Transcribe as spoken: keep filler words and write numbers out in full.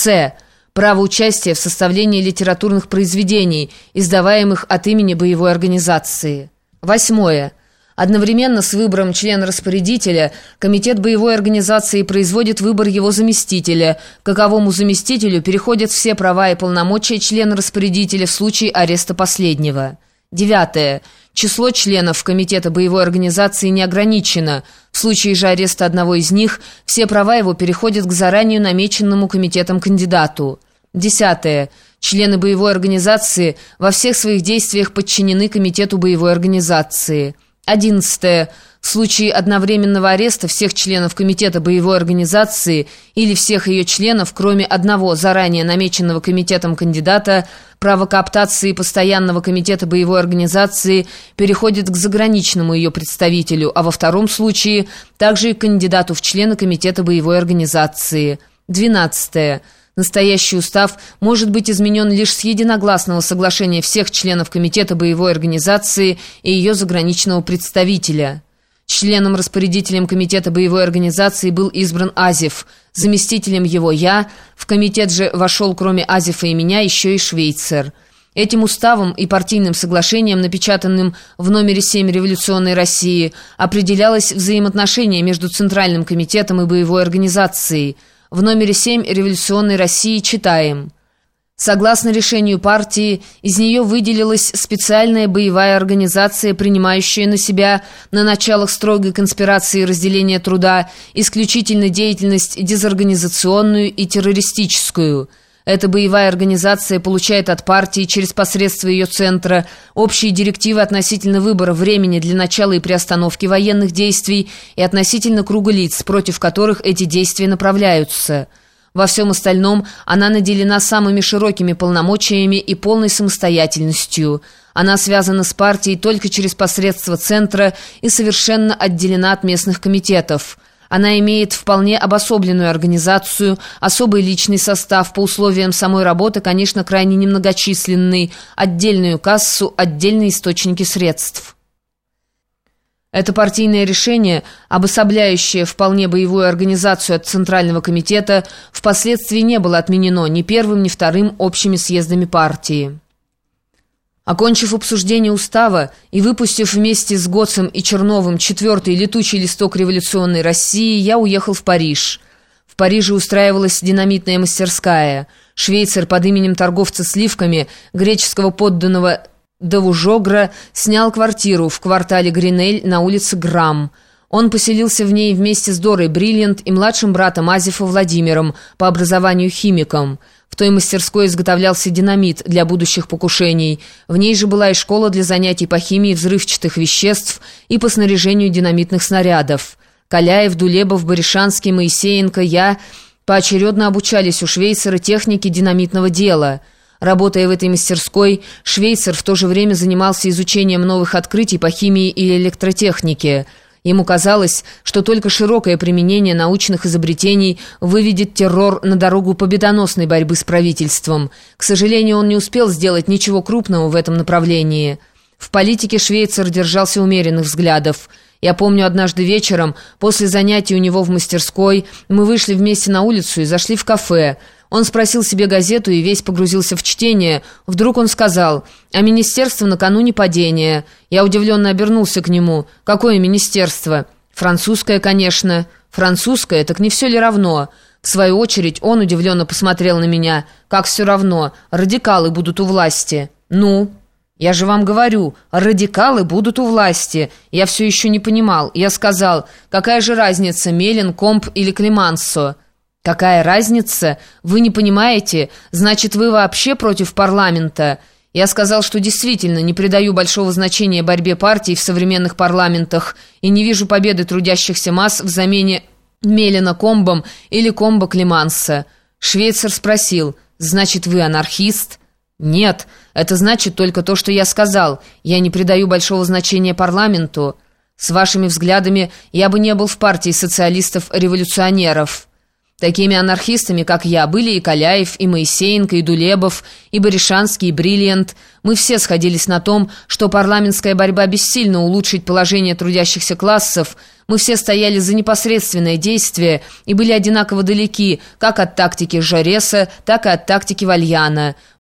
С. Право участия в составлении литературных произведений, издаваемых от имени боевой организации. Восьмое. Одновременно с выбором члена-распорядителя Комитет боевой организации производит выбор его заместителя. К каковому заместителю переходят все права и полномочия члена-распорядителя в случае ареста последнего. Девятое. Число членов Комитета боевой организации не ограничено. В случае же ареста одного из них все права его переходят к заранее намеченному комитетом кандидату. Десятое. Члены боевой организации во всех своих действиях подчинены Комитету боевой организации. Одиннадцатое. В случае одновременного ареста всех членов Комитета боевой организации или всех ее членов, кроме одного заранее намеченного комитетом кандидата, право кооптации постоянного Комитета боевой организации переходит к заграничному ее представителю, а во втором случае также и к кандидату в члены Комитета боевой организации. Двенадцатое. Настоящий устав может быть изменен лишь с единогласного соглашения всех членов Комитета боевой организации и ее заграничного представителя. Членом-распорядителем Комитета боевой организации был избран Азев, заместителем его я, в комитет же вошел кроме Азефа и меня еще и Швейцер. Этим уставом и партийным соглашением, напечатанным в номере семь «Революционной России», определялось взаимоотношение между Центральным комитетом и боевой организацией. В номере семь «Революционной России» читаем: согласно решению партии, из нее выделилась специальная боевая организация, принимающая на себя на началах строгой конспирации и разделения труда исключительно деятельность дезорганизационную и террористическую. Эта боевая организация получает от партии через посредство ее центра общие директивы относительно выбора времени для начала и приостановки военных действий и относительно круга лиц, против которых эти действия направляются. Во всем остальном она наделена самыми широкими полномочиями и полной самостоятельностью. Она связана с партией только через посредство центра и совершенно отделена от местных комитетов. Она имеет вполне обособленную организацию, особый личный состав, по условиям самой работы, конечно, крайне немногочисленный, отдельную кассу, отдельные источники средств. Это партийное решение, обособляющее вполне боевую организацию от Центрального комитета, впоследствии не было отменено ни первым, ни вторым общими съездами партии. Окончив обсуждение устава и выпустив вместе с Гоцем и Черновым четвертый летучий листок революционной России, я уехал в Париж. В Париже устраивалась динамитная мастерская. Швейцер под именем торговца сливками, греческого подданного Давужогра, снял квартиру в квартале Гринель на улице Грамм. Он поселился в ней вместе с Дорой Бриллиант и младшим братом Азефа Владимиром, по образованию химиком. В той мастерской изготовлялся динамит для будущих покушений. В ней же была и школа для занятий по химии взрывчатых веществ и по снаряжению динамитных снарядов. Каляев, Дулебов, Баришанский, Моисеенко, я поочередно обучались у Швейцера технике динамитного дела. Работая в этой мастерской, Швейцер в то же время занимался изучением новых открытий по химии и электротехнике. Ему казалось, что только широкое применение научных изобретений выведет террор на дорогу победоносной борьбы с правительством. К сожалению, он не успел сделать ничего крупного в этом направлении. В политике Швейцер держался умеренных взглядов. Я помню, однажды вечером, после занятий у него в мастерской, мы вышли вместе на улицу и зашли в кафе. Он спросил себе газету и весь погрузился в чтение. Вдруг он сказал: «А министерство накануне падения». Я удивленно обернулся к нему. «Какое министерство?» «Французское, конечно». «Французское? Так не все ли равно?» В свою очередь он удивленно посмотрел на меня. «Как все равно? Радикалы будут у власти». «Ну?» «Я же вам говорю, радикалы будут у власти». Я все еще не понимал. Я сказал: «Какая же разница, Мелин, Комп или Климансо?» «Какая разница? Вы не понимаете? Значит, вы вообще против парламента?» Я сказал, что действительно не придаю большого значения борьбе партий в современных парламентах и не вижу победы трудящихся масс в замене Мелина Комбом или Комба Климанса. Швейцер спросил: «Значит, вы анархист?» «Нет, это значит только то, что я сказал. Я не придаю большого значения парламенту. С вашими взглядами я бы не был в партии социалистов-революционеров». Такими анархистами, как я, были и Каляев, и Моисеенко, и Дулебов, и Баришанский, и Бриллиант. Мы все сходились на том, что парламентская борьба бессильно улучшить положение трудящихся классов. Мы все стояли за непосредственное действие и были одинаково далеки как от тактики Жареса, так и от тактики Вальяна.